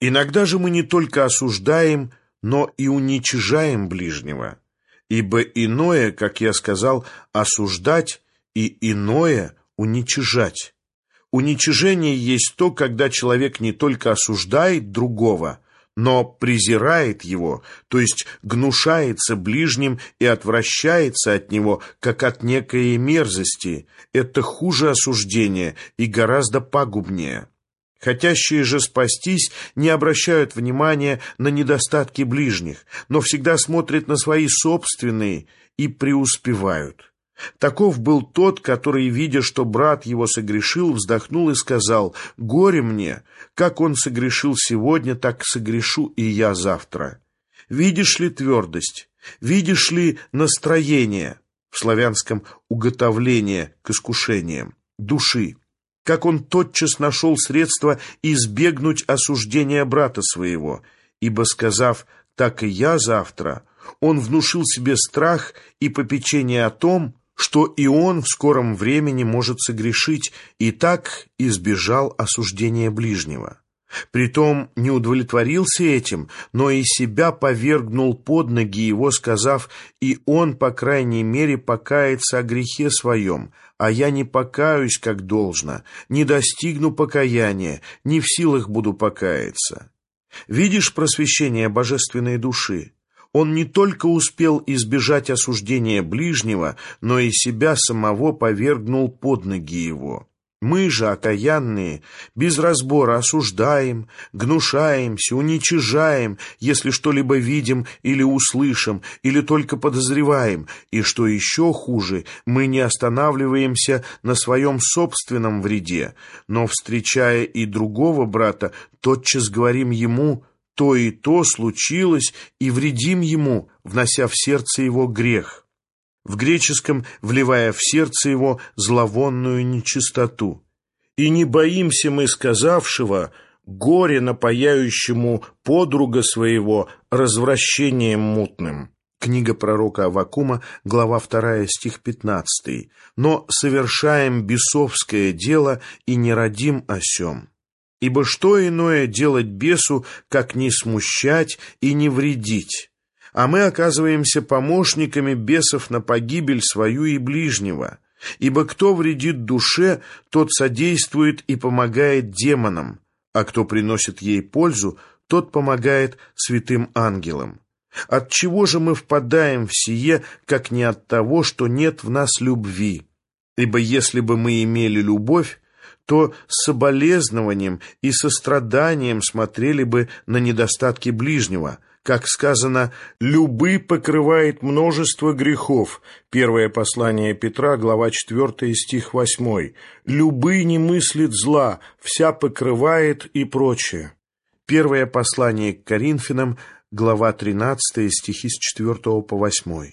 Иногда же мы не только осуждаем, но и уничижаем ближнего. Ибо иное, как я сказал, осуждать, и иное уничижать. Уничижение есть то, когда человек не только осуждает другого, но презирает его, то есть гнушается ближним и отвращается от него, как от некой мерзости. Это хуже осуждения и гораздо пагубнее. Хотящие же спастись не обращают внимания на недостатки ближних, но всегда смотрят на свои собственные и преуспевают. Таков был тот, который, видя, что брат его согрешил, вздохнул и сказал: «Горе мне! Как он согрешил сегодня, так согрешу и я завтра». Видишь ли твердость? Видишь ли настроение, в славянском уготовление к искушениям, души? Как он тотчас нашел средство избегнуть осуждения брата своего, ибо, сказав «так и я завтра», он внушил себе страх и попечение о том, что и он в скором времени может согрешить, и так избежал осуждения ближнего. Притом не удовлетворился этим, но и себя повергнул под ноги его, сказав: «И он, по крайней мере, покается о грехе своем, а я не покаюсь как должно, не достигну покаяния, не в силах буду покаяться». Видишь просвещение божественной души? Он не только успел избежать осуждения ближнего, но и себя самого повергнул под ноги его. Мы же, окаянные, без разбора осуждаем, гнушаемся, уничижаем, если что-либо видим или услышим, или только подозреваем, и, что еще хуже, мы не останавливаемся на своем собственном вреде, но, встречая и другого брата, тотчас говорим ему: то и то случилось, и вредим ему, внося в сердце его грех. В греческом вливая в сердце его зловонную нечистоту. И не боимся мы сказавшего: горе напаяющему подруга своего развращением мутным. Книга пророка Аввакума, глава 2, стих 15. Но совершаем бесовское дело и не родим о сем. Ибо что иное делать бесу, как не смущать и не вредить? А мы оказываемся помощниками бесов на погибель свою и ближнего. Ибо кто вредит душе, тот содействует и помогает демонам, а кто приносит ей пользу, тот помогает святым ангелам. Отчего же мы впадаем в сие, как не от того, что нет в нас любви? Ибо если бы мы имели любовь, то с соболезнованием и состраданием смотрели бы на недостатки ближнего. Как сказано: «Любы покрывает множество грехов». Первое послание Петра, глава 4, стих 8. «Любы не мыслит зла, вся покрывает» и прочее. Первое послание к Коринфянам, глава 13, стихи с 4 по 8.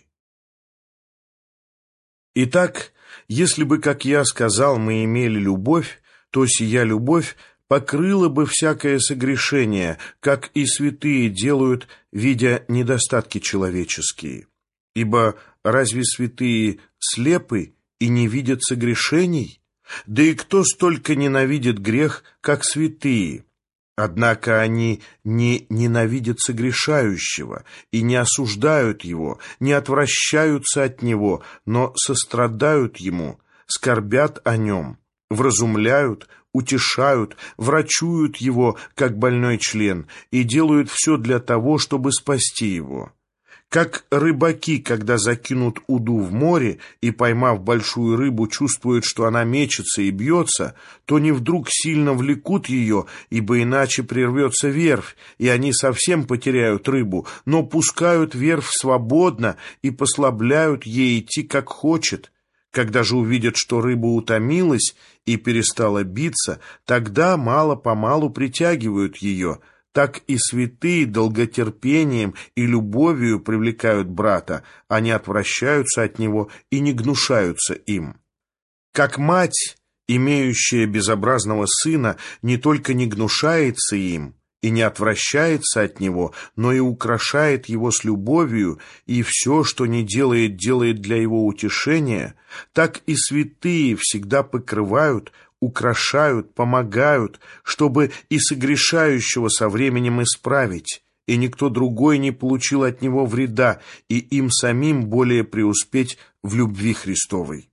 Итак, если бы, как я сказал, мы имели любовь, то сия любовь покрыла бы всякое согрешение, как и святые делают, видя недостатки человеческие. Ибо разве святые слепы и не видят согрешений? Да и кто столько ненавидит грех, как святые? Однако они не ненавидят согрешающего и не осуждают его, не отвращаются от него, но сострадают ему, скорбят о нем, вразумляют, утешают, врачуют его, как больной член, и делают все для того, чтобы спасти его. Как рыбаки, когда закинут уду в море и, поймав большую рыбу, чувствуют, что она мечется и бьется, то не вдруг сильно влекут ее, ибо иначе прервется верфь, и они совсем потеряют рыбу, но пускают верфь свободно и послабляют ей идти, как хочет. Когда же увидят, что рыба утомилась и перестала биться, тогда мало-помалу притягивают ее. Так и святые долготерпением и любовью привлекают брата, они отвращаются от него и не гнушаются им. Как мать, имеющая безобразного сына, не только не гнушается им и не отвращается от него, но и украшает его с любовью, и все, что не делает, делает для его утешения, так и святые всегда покрывают, украшают, помогают, чтобы и согрешающего со временем исправить, и никто другой не получил от него вреда, и им самим более преуспеть в любви Христовой.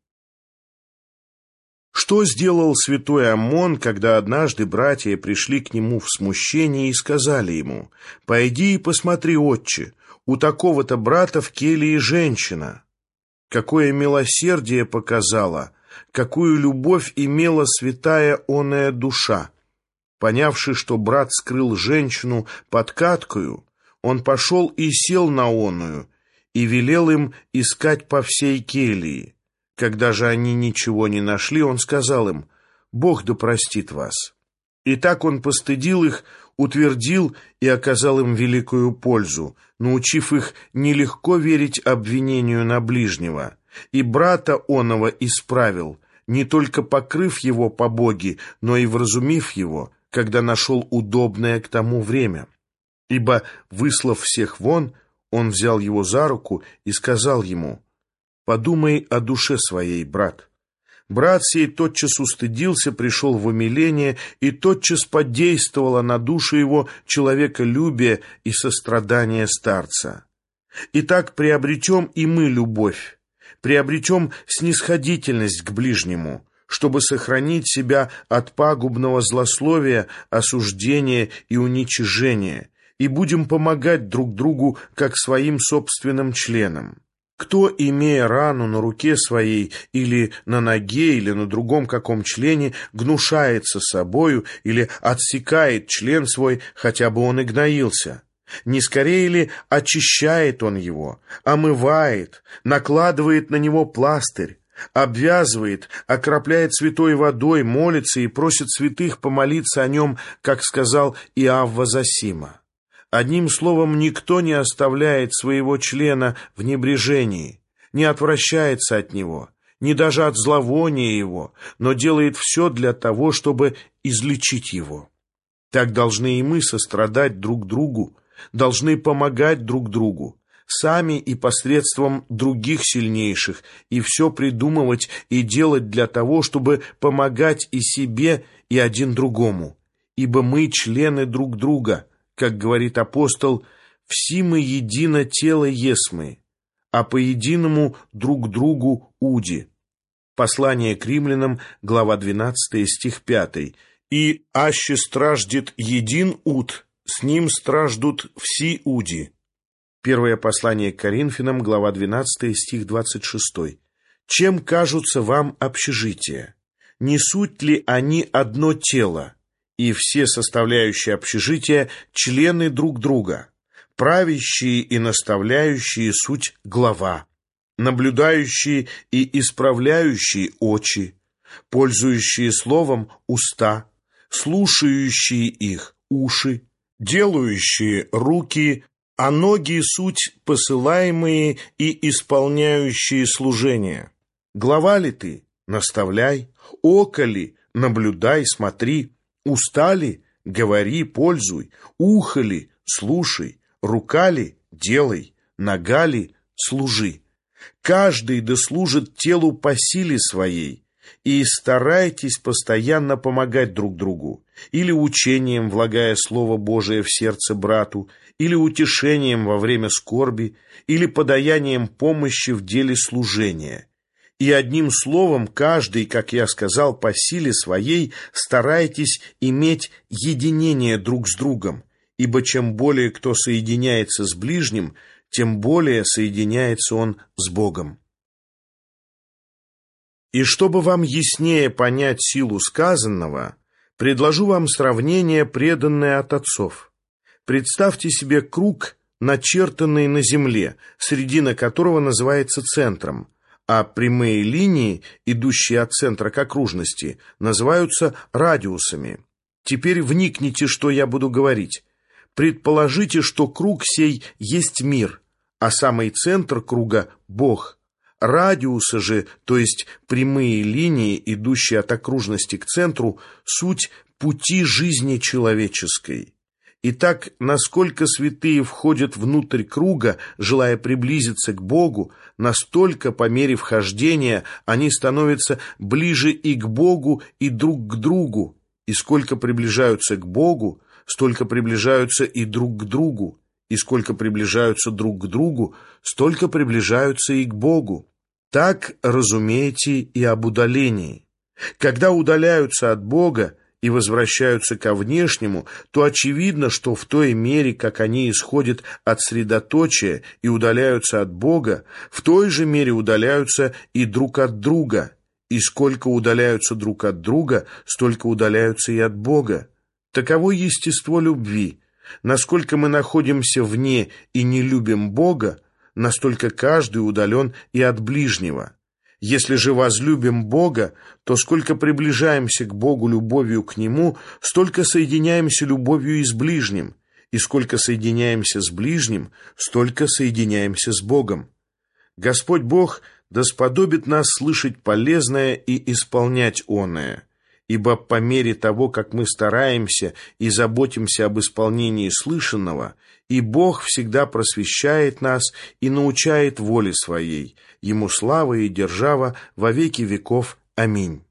Что сделал святой Аммон, когда однажды братья пришли к нему в смущении и сказали ему: «Пойди и посмотри, отче, у такого-то брата в келии женщина». Какое милосердие показала, какую любовь имела святая оная душа! Понявши, что брат скрыл женщину под каткою, он пошел и сел на оную, и велел им искать по всей келии. Когда же они ничего не нашли, он сказал им: «Бог да простит вас». И так он постыдил их, утвердил и оказал им великую пользу, научив их нелегко верить обвинению на ближнего. И брата оного исправил, не только покрыв его по боги, но и вразумив его, когда нашел удобное к тому время. Ибо, выслав всех вон, он взял его за руку и сказал ему: «Подумай о душе своей, брат». Брат сей тотчас устыдился, пришел в умиление, и тотчас подействовало на душу его человеколюбие и сострадание старца. Итак, приобретем и мы любовь, приобретем снисходительность к ближнему, чтобы сохранить себя от пагубного злословия, осуждения и уничижения, и будем помогать друг другу, как своим собственным членам. Кто, имея рану на руке своей, или на ноге, или на другом каком члене, гнушается собою, или отсекает член свой, хотя бы он и гноился? Не скорее ли очищает он его, омывает, накладывает на него пластырь, обвязывает, окропляет святой водой, молится и просит святых помолиться о нем, как сказал Иавва Зосима? Одним словом, никто не оставляет своего члена в небрежении, не отвращается от него, не даже от зловония его, но делает все для того, чтобы излечить его. Так должны и мы сострадать друг другу, должны помогать друг другу, сами и посредством других сильнейших, и все придумывать и делать для того, чтобы помогать и себе, и один другому. Ибо мы члены друг друга, как говорит апостол: «Все мы едино тело есмы, а по единому друг другу уди». Послание к римлянам, глава 12, стих 5. «И аще страждет един уд, с ним страждут все уди». Первое послание к Коринфянам, глава 12, стих 26. «Чем кажутся вам общежития? Не суть ли они одно тело? И все составляющие общежития — члены друг друга. Правящие и наставляющие суть глава, наблюдающие и исправляющие очи, пользующие словом уста, слушающие их уши, делающие руки, а ноги суть посылаемые и исполняющие служение. Глава ли ты? Наставляй. Око ли? Наблюдай, смотри. Уста ли? Говори, пользуй. Ухо ли? Слушай. Рука ли? Делай. Нога ли? Служи. Каждый да служит телу по силе своей, и старайтесь постоянно помогать друг другу, или учением, влагая Слово Божие в сердце брату, или утешением во время скорби, или подаянием помощи в деле служения. И одним словом, каждый, как я сказал, по силе своей старайтесь иметь единение друг с другом, ибо чем более кто соединяется с ближним, тем более соединяется он с Богом. И чтобы вам яснее понять силу сказанного, предложу вам сравнение, преданное от отцов. Представьте себе круг, начертанный на земле, средина которого называется центром, а прямые линии, идущие от центра к окружности, называются радиусами. Теперь вникните, что я буду говорить. Предположите, что круг сей есть мир, а самый центр круга – Бог. Радиусы же, то есть прямые линии, идущие от окружности к центру, суть пути жизни человеческой. Итак, насколько святые входят внутрь круга, желая приблизиться к Богу, настолько по мере вхождения они становятся ближе и к Богу, и друг к другу. И сколько приближаются к Богу, столько приближаются и друг к другу. И сколько приближаются друг к другу, столько приближаются и к Богу. Так разумеете и об удалении. Когда удаляются от Бога и возвращаются ко внешнему, то очевидно, что в той мере, как они исходят от средоточия и удаляются от Бога, в той же мере удаляются и друг от друга. И сколько удаляются друг от друга, столько удаляются и от Бога. Таково естество любви. Насколько мы находимся вне и не любим Бога, настолько каждый удален и от ближнего. Если же возлюбим Бога, то сколько приближаемся к Богу любовью к Нему, столько соединяемся любовью и с ближним, и сколько соединяемся с ближним, столько соединяемся с Богом. Господь Бог да сподобит нас слышать полезное и исполнять оное, ибо по мере того, как мы стараемся и заботимся об исполнении слышанного, и Бог всегда просвещает нас и научает воле Своей. Ему слава и держава во веки веков. Аминь.